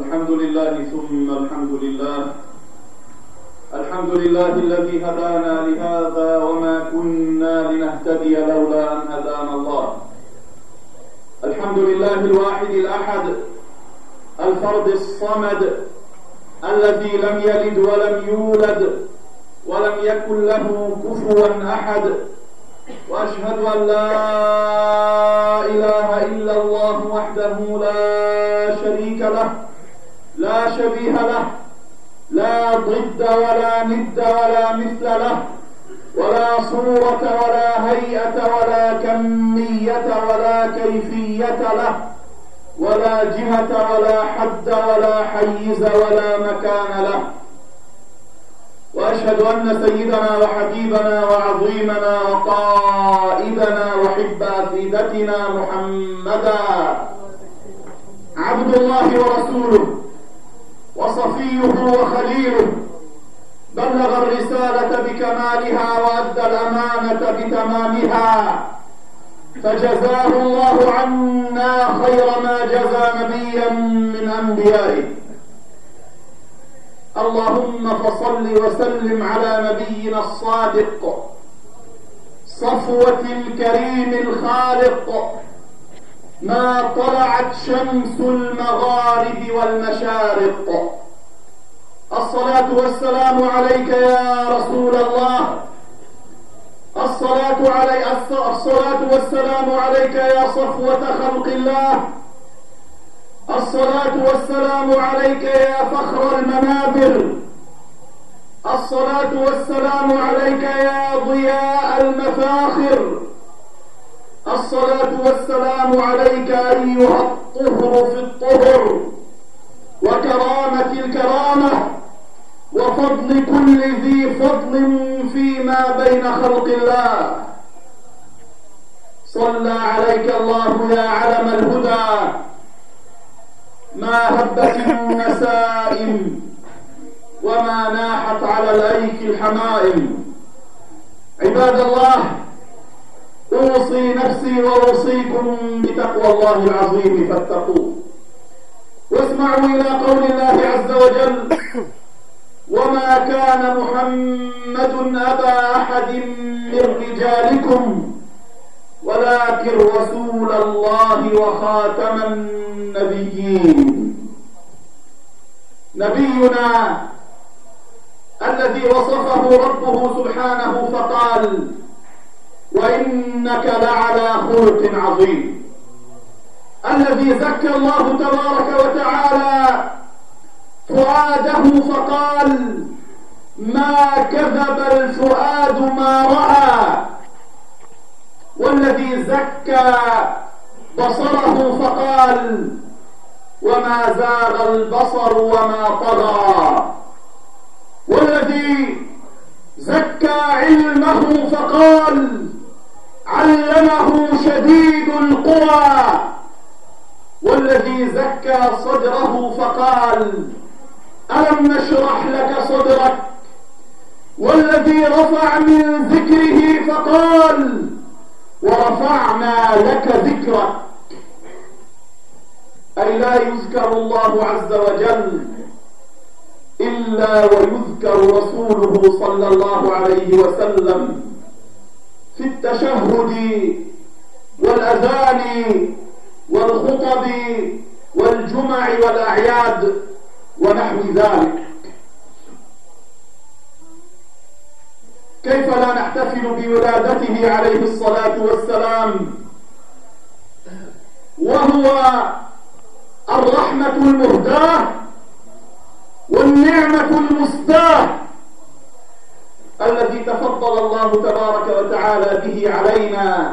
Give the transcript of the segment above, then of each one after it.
الحمد لله ثم الحمد لله. الحمد لله الذي هدانا لهذا وما كنا لنهتدي لولا أن هدانا الله. الحمد لله الواحد الأحد الفرد الصمد الذي لم يلد ولم يولد ولم يكن له كفوا أحد، وأشهد أن لا إله إلا الله وحده لا شريك له لا شبيه له لا ضد ولا ند ولا مثل له ولا صورة ولا هيئة ولا كمية ولا كيفية له ولا جهة ولا حد ولا حيز ولا مكان له. وأشهد أن سيدنا وحبيبنا وعظيمنا وقائدنا وحب أفئدتنا محمدا عبد الله ورسوله وصفيه وخليله، بلغ الرسالة بكمالها وأدى الأمانة بتمامها، فجزاه الله عنا خير ما جزى نبيا من أنبيائه. اللهم فصل وسلم على نبينا الصادق صفوة الكريم الخالق، ما طلعت شمس المغارب والمشارق. الصلاة والسلام عليك يا رسول الله، الصلاة والسلام عليك يا صفوة خلق الله، الصلاة والسلام عليك يا فخر المنابر، الصلاة والسلام عليك يا ضياء المفاخر، الصلاة والسلام عليك أيها الطهر في الطهر وكرامة الكرامة وفضل كل ذي فضل فيما بين خلق الله. صلى عليك الله يا علم الهدى، ما هبت النسائم وما ناحت على الأيك الحمائم. عباد الله، أوصي نفسي وأوصيكم بتقوى الله العظيم فاتقوه. واسمعوا إلى قول الله عز وجل: وما كان محمد أبا أحد من رجالكم ولكن رسول الله وخاتم النبيين. نبينا الذي وصفه ربه سبحانه فقال: وإنك لعلى خلق عظيم. الذي زكى الله تبارك وتعالى فؤاده فقال: ما كذب الفؤاد ما رأى. والذي زكى بصره فقال: وما زاغ البصر وما طغى. والذي زكى علمه فقال: علمه شديد القوى. والذي زكى صدره فقال: ألم نشرح لك صدرك. والذي رفع من ذكره فقال: ورفعنا لك ذكرك. أي لا يذكر الله عز وجل إلا ويذكر رسوله صلى الله عليه وسلم في التشهد والأذان والخطب والجمع والأعياد ونحو ذلك. كيف لا نحتفل بولادته عليه الصلاة والسلام وهو الرحمة المهداة والنعمة المسداة الذي تفضل الله تبارك وتعالى به علينا،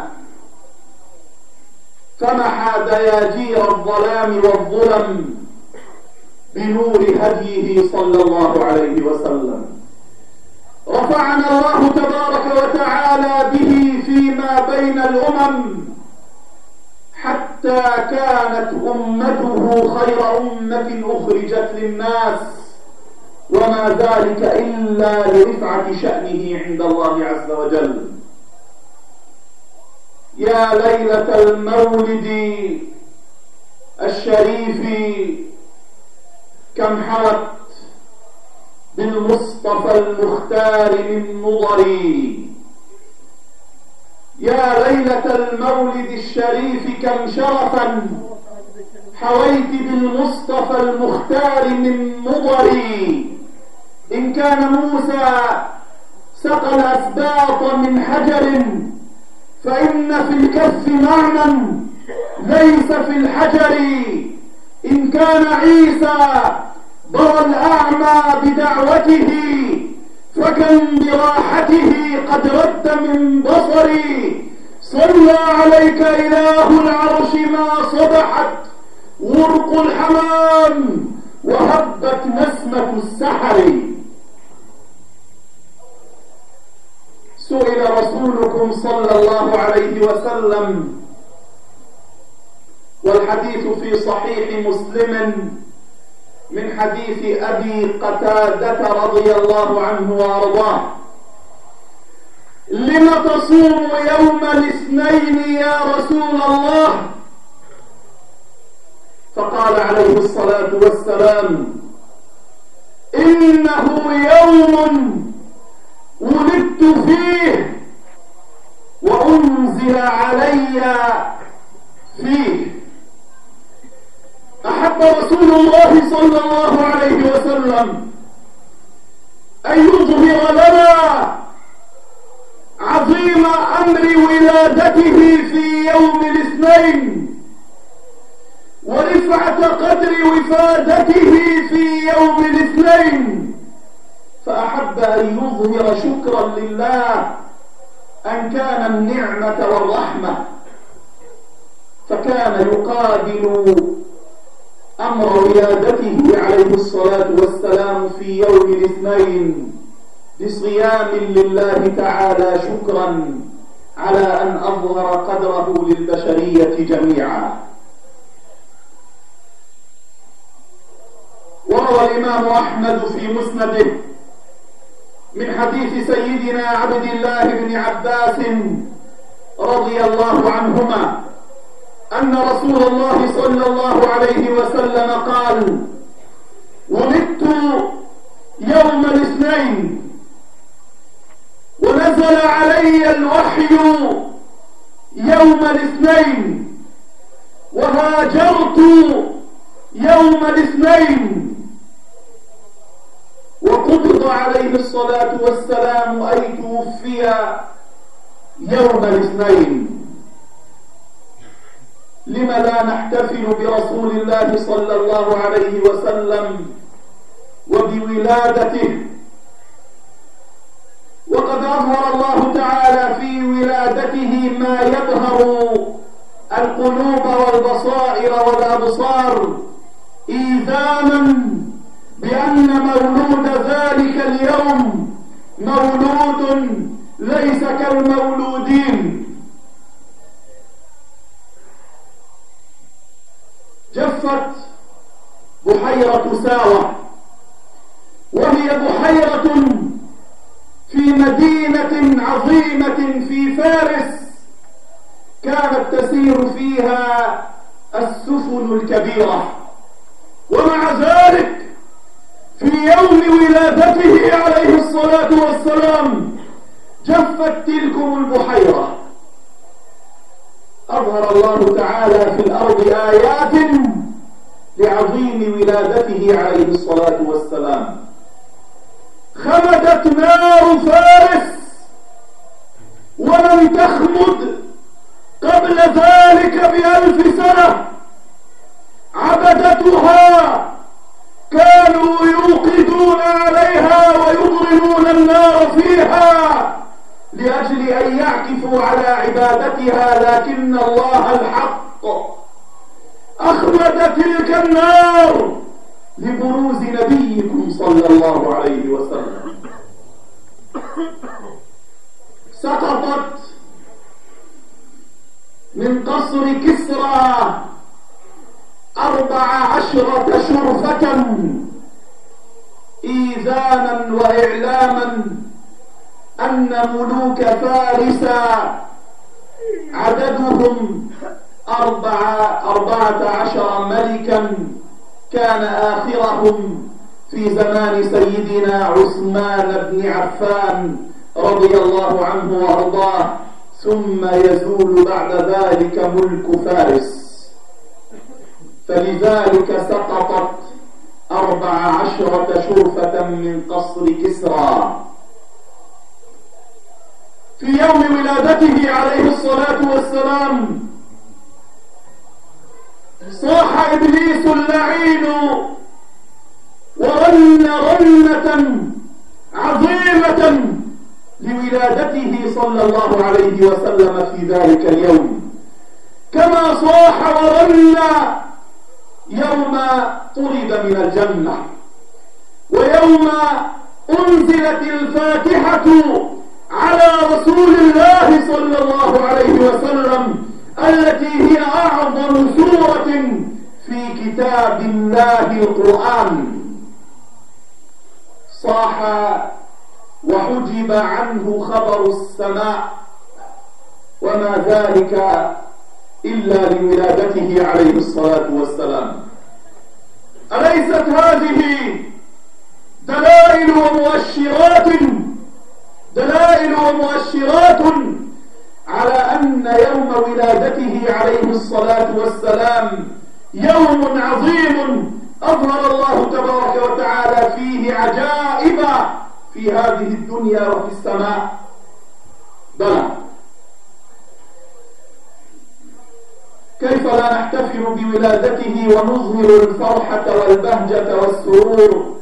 فمحى دياجير الظلام والظلم بنور هديه صلى الله عليه وسلم. رفعنا الله تبارك وتعالى به فيما بين الأمم حتى كانت أمته خير أمة أخرجت للناس، وما ذلك إلا لرفعة شأنه عند الله عز وجل. يا ليلة المولد الشريف كم حوت بالمصطفى المختار من مضري. يا ليلة المولد الشريف كم شرفا حويت بالمصطفى المختار من مضري. إن كان موسى سقى الأسباط من حجر فإن في الكف معنى ليس في الحجر. إن كان عيسى برى الأعمى بدعوته فكم براحته قد رد من بصري. صلى عليك إله العرش ما صبحت ورق الحمام وهبت نسمة السحر. سئل رسولكم صلى الله عليه وسلم والحديث في صحيح مسلم من حديث أبي قتادة رضي الله عنه وأرضاه: لم تصوم يوم الاثنين يا رسول الله؟ فقال عليه الصلاة والسلام: إنه يوم ولدت فيه وأنزل علي فيه. أحب رسول الله صلى الله عليه وسلم أن يظهر لنا عظيم أمر ولادته في يوم الاثنين ورفعة قدر وفادته في يوم الاثنين، فأحب أن يظهر شكرا لله أن كان النعمة والرحمة، فكان يقابل أمر ولادته عليه الصلاة والسلام في يوم الاثنين بصيام لله تعالى شكرا على أن أظهر قدره للبشرية جميعا. وروى الإمام أحمد في مسنده من حديث سيدنا عبد الله بن عباس رضي الله عنهما أن رسول الله صلى الله عليه وسلم قال: ولدت يوم الاثنين ونزل علي الوحي يوم الاثنين وهاجرت يوم الاثنين وقبض عليه الصلاة والسلام أي توفي يوم الاثنين. لم لا نحتفل برسول الله صلى الله عليه وسلم وبولادته وقد أظهر الله تعالى في ولادته ما يبهر القلوب والبصائر والأبصار إيذانا بأن مولود ذلك اليوم مولود ليس كالمولودين. جفت بحيرة ساوة، وهي بحيرة في مدينة عظيمة في فارس كانت تسير فيها السفن الكبيرة، ومع ذلك في يوم ولادته عليه الصلاة والسلام جفت تلكم البحيرة. أظهر الله تعالى في الأرض آيات لعظيم ولادته عليه الصلاة والسلام. خمدت نار فارس ولم تخمد قبل ذلك ب1000 سنة. عبدتها كانوا يوقدون عليها ويضرمون النار فيها لأجل أن يعكفوا على عبادتها، لكن الله الحق أخمد تلك النار لبروز نبيكم صلى الله عليه وسلم. سقطت من قصر كسرى 14 شرفة إيذانا وإعلاما أن ملوك فارس عددهم 14 ملكا كان آخرهم في زمان سيدنا عثمان بن عفان رضي الله عنه وأرضاه، ثم يزول بعد ذلك ملك فارس. فلذلك سقطت 14 شرفة من قصر كسرى. في يوم ولادته عليه الصلاة والسلام صاح إبليس اللعين ورن رنة عظيمة لولادته صلى الله عليه وسلم في ذلك اليوم، كما صاح ورن يوم طرد من الجنة، ويوم أنزلت الفاتحة على رسول الله صلى الله عليه وسلم التي هي أعظم سورة في كتاب الله القرآن. صاح وحجب عنه خبر السماء، وما ذلك إلا لولادته عليه الصلاة والسلام. أليست هذه دلائل ومؤشرات على أن يوم ولادته عليه الصلاة والسلام يوم عظيم أظهر الله تبارك وتعالى فيه عجائب في هذه الدنيا وفي السماء؟ بلى. كيف لا نحتفل بولادته ونظهر الفرحة والبهجة والسرور؟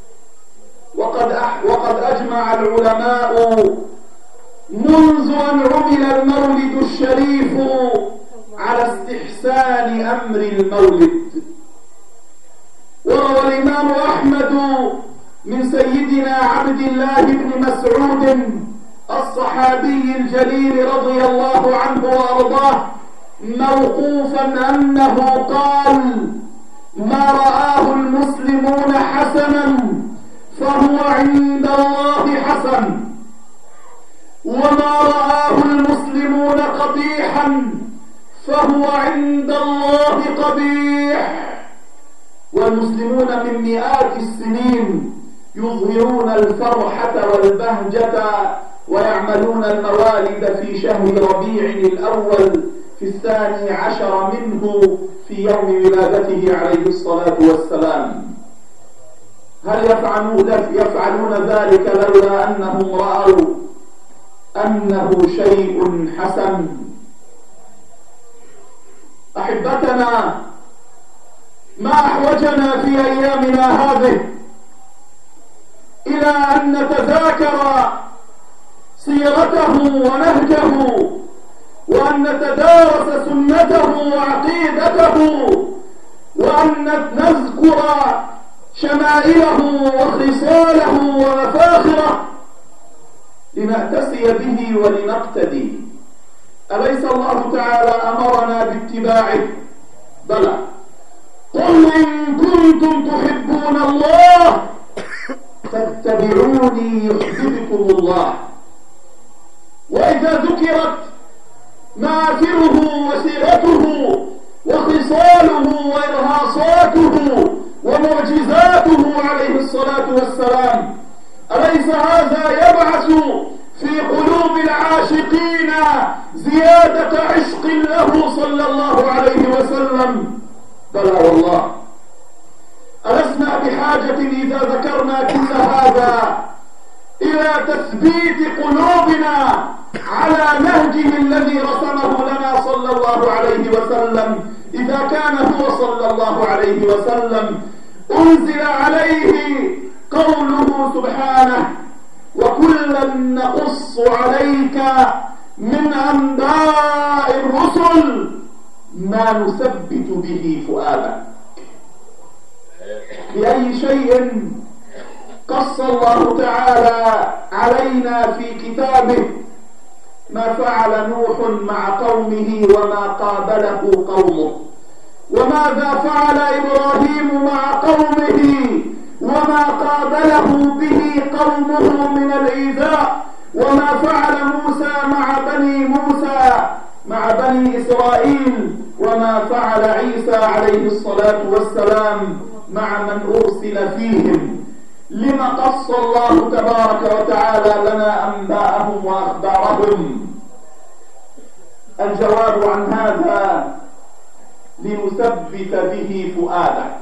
وقد أجمع العلماء منذ أن عمل المولد الشريف على استحسان أمر المولد. وروى الإمام أحمد من سيدنا عبد الله بن مسعود الصحابي الجليل رضي الله عنه وأرضاه موقوفا أنه قال: ما رآه المسلمون حسنا فهو عند الله حسن، وما رآه المسلمون قبيحا فهو عند الله قبيح. والمسلمون من مئات السنين يظهرون الفرحة والبهجة ويعملون الموالد في شهر ربيع الأول في 12 منه في يوم ولادته عليه الصلاة والسلام. هل يفعلون ذلك لولا أنهم رأوا أنه شيء حسن؟ أحبتنا، ما أحوجنا في أيامنا هذه إلى أن نتذاكر سيرته ونهجه، وأن نتدارس سنته وعقيدته، وأن نذكر شمائله وخصاله ومفاخره لنأتسي به ولنقتدي. أليس الله تعالى أمرنا باتباعه؟ بلى. قل إن كنتم تحبون الله فاتبعوني يحببكم الله. وإذا ذكرت مآثره وسيرته وخصاله وإرهاصاته ومعجزاته عليه الصلاة والسلام، أليس هذا يبعث في قلوب العاشقين زيادة عشق له صلى الله عليه وسلم؟ بلى والله. ألسنا بحاجة إذا ذكرنا كل هذا إلى تثبيت قلوبنا على نهجه الذي رسمه لنا صلى الله عليه وسلم؟ إذا كان هو صلى الله عليه وسلم أنزل عليه قوله سبحانه: وكلا نقص عليك من أنباء الرسل ما نثبت به فؤادك. بأي شيء قص الله تعالى علينا في كتابه ما فعل نوح مع قومه وما قابله قومه، وماذا فعل إبراهيم مع قومه وما قابله به قومه من الإيذاء، وما فعل موسى مع بني إسرائيل، وما فعل عيسى عليه الصلاة والسلام مع من أرسل فيهم؟ لما قص الله تبارك وتعالى لنا أنباءهم وأخبارهم؟ الجواب عن هذا: لنثبت به فؤادك،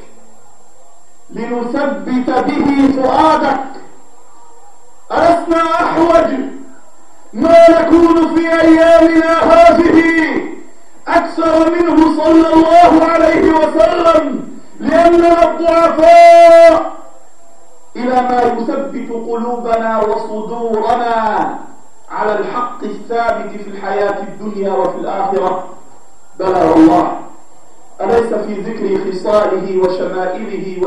لنثبت به فؤادك. ألسنا أحوج ما نكون في أيامنا هذه أكثر منه صلى الله عليه وسلم، لأننا الضعفاء، إلى ما يثبت قلوبنا وصدورنا على الحق الثابت في الحياة الدنيا وفي الآخرة؟ بلى والله. أليس في ذكر خصاله وشمائله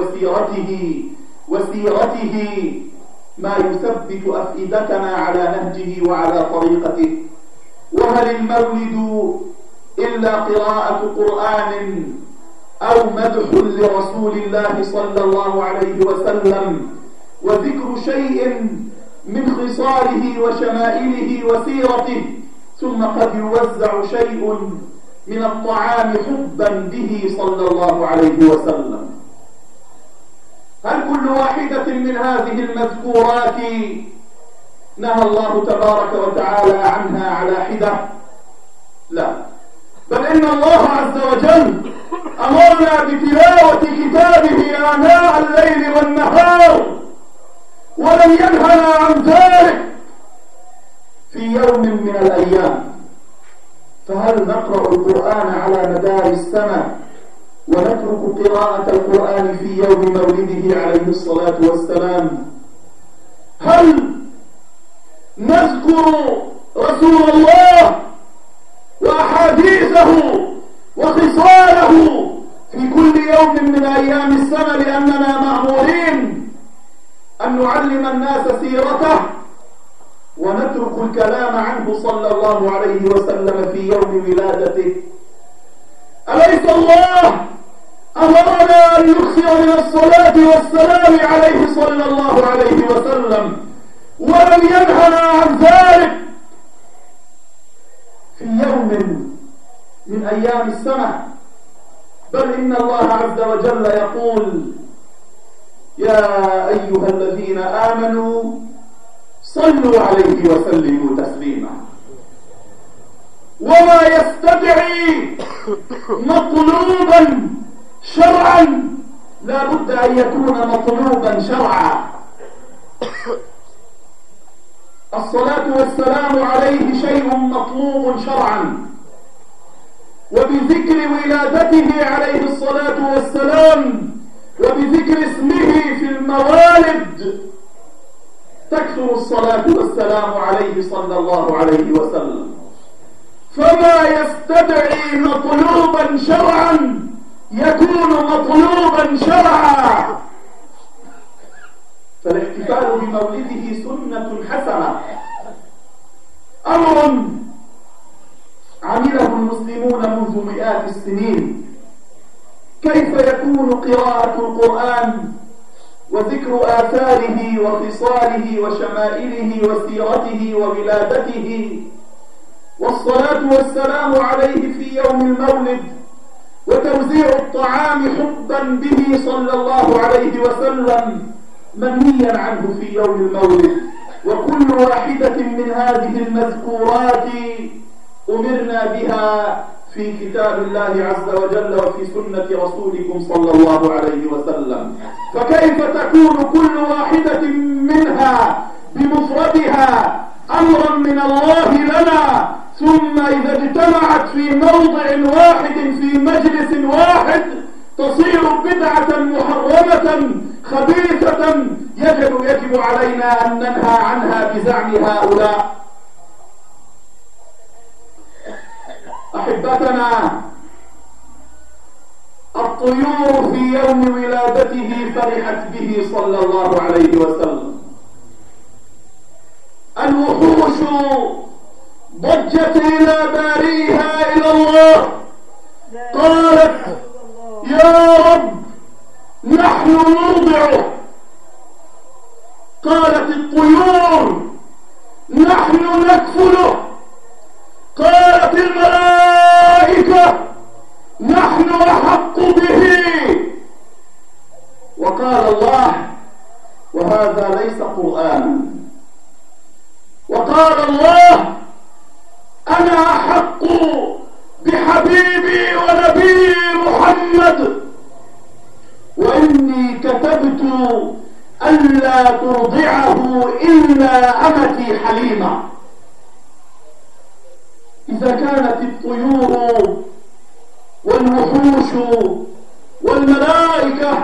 وسيرته ما يثبت أفئدتنا على نهجه وعلى طريقته؟ وهل المولد إلا قراءة قرآن أو مدح لرسول الله صلى الله عليه وسلم وذكر شيء من خصاله وشمائله وسيرته، ثم قد يوزع شيء من الطعام حبا به صلى الله عليه وسلم؟ هل كل واحدة من هذه المذكورات نهى الله تبارك وتعالى عنها على حدة؟ لا، بل إن الله عز وجل أمرنا بتلاوة كتابه آناء الليل والنهار، ولم ينهنا عن ذلك في يوم من الأيام. فهل نقرأ القرآن على مدار السنة ونترك قراءة القرآن في يوم مولده عليه الصلاة والسلام؟ هل نذكر رسول الله وأحاديثه وخصاله في كل يوم من أيام السنة لأننا مأمورين أن نعلم الناس سيرته، ونترك الكلام عنه صلى الله عليه وسلم في يوم ولادته؟ أليس الله أمرنا أن نكثر من الصلاة والسلام عليه صلى الله عليه وسلم ولم ينهنا عن ذلك في يوم من أيام السنة؟ بل إن الله عز وجل يقول: يا أيها الذين آمنوا صلوا عليه وسلموا تسليما. وما يستدعي مطلوبا شرعا لا بد أن يكون مطلوبا شرعا. الصلاة والسلام عليه شيء مطلوب شرعا، وبذكر ولادته عليه الصلاة والسلام وبذكر اسمه في الموالد تكثر الصلاة والسلام عليه صلى الله عليه وسلم. فما يستدعي مطلوبا شرعا يكون مطلوبا شرعا. فالاحتفال بمولده سنة حسنة، أمر عمله المسلمون منذ مئات السنين. كيف يكون قراءة القرآن وذكر آثاره وخصاله وشمائله وسيرته وولادته والصلاة والسلام عليه في يوم المولد وتوزيع الطعام حبا به صلى الله عليه وسلم منهيا عنه في يوم المولد؟ وكل واحدة من هذه المذكورات أمرنا بها في كتاب الله عز وجل وفي سنة رسولكم صلى الله عليه وسلم. فكيف تكون كل واحدة منها بمفردها أمرا من الله لنا، ثم إذا اجتمعت في موضع واحد في مجلس واحد تصير بدعة محرمة خبيثة يجب علينا أن ننهى عنها بزعم هؤلاء؟ أحبتنا، الطيور في يوم ولادته فرحت به صلى الله عليه وسلم. الوحوش ضجت إلى باريها إلى الله، قالت: يا رب نحن نرضعه. قالت الطيور: نحن نكفله. قالت الملائكة: نحن أحق به. وقال الله وهذا ليس قرآنا، وقال الله أنا أحق بحبيبي ونبي محمد، وإني كتبت ألا ترضعه إلا أمتي حليمة. إذا كانت الطيور والوحوش والملائكة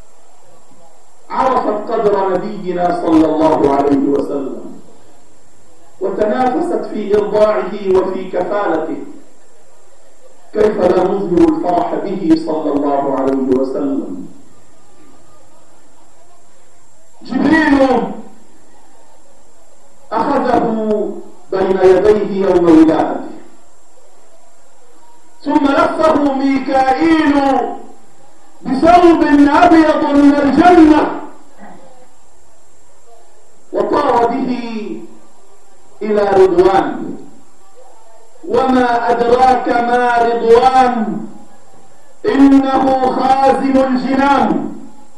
عرفت قدر نبينا صلى الله عليه وسلم وتنافست في إرضاعه وفي كفالته، كيف لا نظهر الفرح به صلى الله عليه وسلم؟ جبريل أخذه بين يديه يوم ولادته، ثم لفه ميكائيل بثوب أبيض من الجنة وطار به إلى رضوان. وما أدراك ما رضوان؟ إنه خازن الجنان.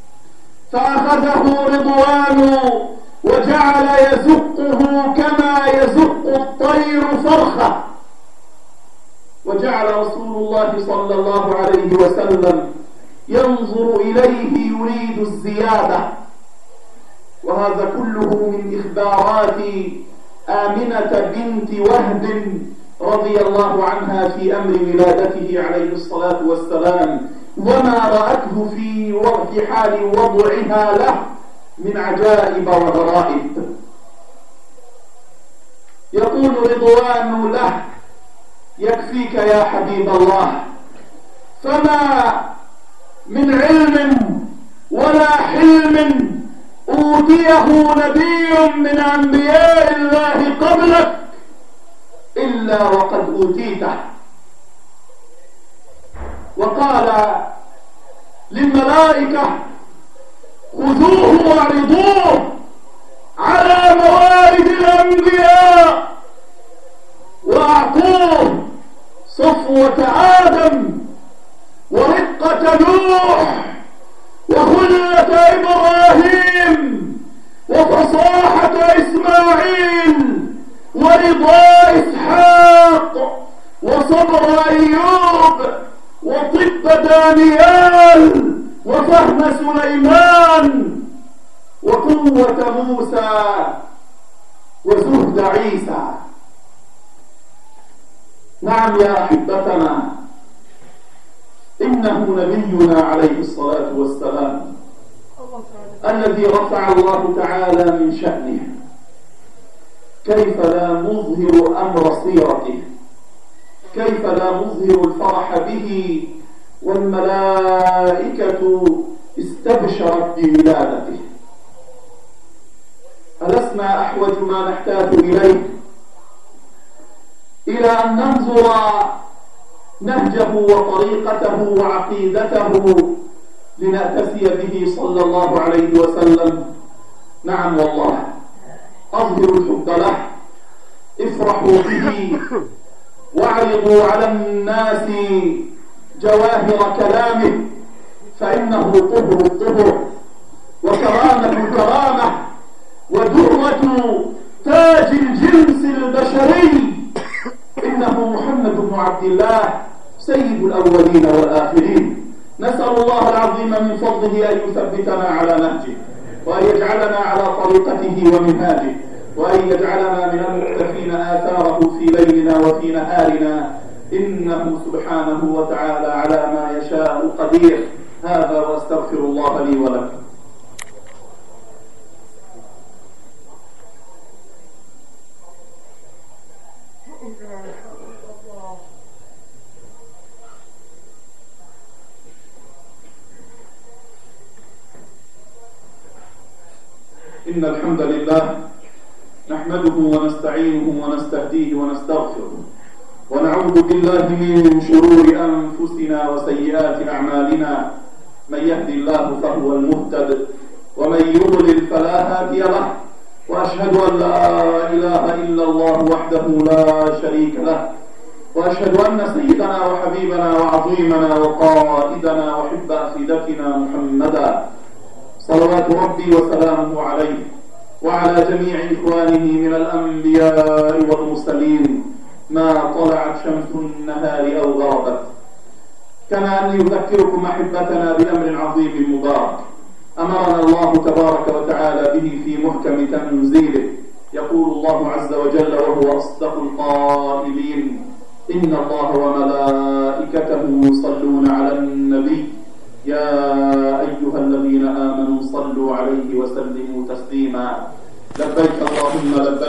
فأخذه رضوان وجعل يزقه كما يزق الطير فرخة، وجعل رسول الله صلى الله عليه وسلم ينظر إليه يريد الزيادة. وهذا كله من إخبارات آمنة بنت وهب رضي الله عنها في أمر ولادته عليه الصلاة والسلام، وما رأته في حال وضعها له من عجائب وغرائب. يقول رضوان له يكفيك يا حبيب الله، فما من علم ولا حلم أوتيه نبي من أنبياء الله قبلك إلا وقد أوتيته. وقال للملائكة خذوه وعرضوه على موارد الأنبياء وأعطوه صفوة آدم ورقة نوح وخلة إبراهيم وفصاحة إسماعيل ورضا إسحاق وصبر أيوب وطب دانيال وفهم سليمان وقوة موسى وزهد عيسى. نعم يا أحبتنا، إنه نبينا عليه الصلاة والسلام الذي رفع الله تعالى من شأنه. كيف لا نظهر أمر سيرته؟ كيف لا نظهر الفرح به والملائكة استبشرت بولادته؟ ألسنا أحوج ما نحتاج إليه إلى أن ننظر نهجه وطريقته وعقيدته لنأتسي به صلى الله عليه وسلم؟ نعم والله، أظهروا الحب له، افرحوا به، واعرضوا على الناس جواهر كلامه، فإنه طهر الطهر وكرامة الكرامة ودرة تاج الجنس البشري. إنه محمد بن عبد الله سيد الأولين والآخرين. نسأل الله العظيم من فضله أن يثبتنا على نهجه، وأن يجعلنا على طريقته ومنهاجه، وأن يجعلنا من المقتفين آثاره في ليلنا وفي نهارنا، إنه سبحانه وتعالى على ما يشاء قدير. هذا واستغفر الله لي ولكم. إن الحمد لله نحمده ونستعينه ونستهديه ونستغفره، ونعوذ بالله من شرور أنفسنا وسيئات أعمالنا. من يهدي الله فهو المهتد، ومن يضلل فلا هادي له. وأشهد أن لا إله إلا الله وحده لا شريك له، وأشهد أن سيدنا وحبيبنا وعظيمنا وقائدنا وحب أفئدتنا محمدا صلوات ربي وسلامه عليه وعلى جميع إخوانه من الأنبياء والمرسلين ما طلعت شمس النهار أو غربت. كما أن يذكركم أحبتنا بأمر عظيم مبارك أمرنا الله تبارك وتعالى به في محكم تنزيله. يقول الله عز وجل وهو أصدق القائلين: إن الله وملائكته يصلون على النبي يا أيها الذين آمنوا صلوا عليه وسلموا تسليما. لبيك اللهم لبيك.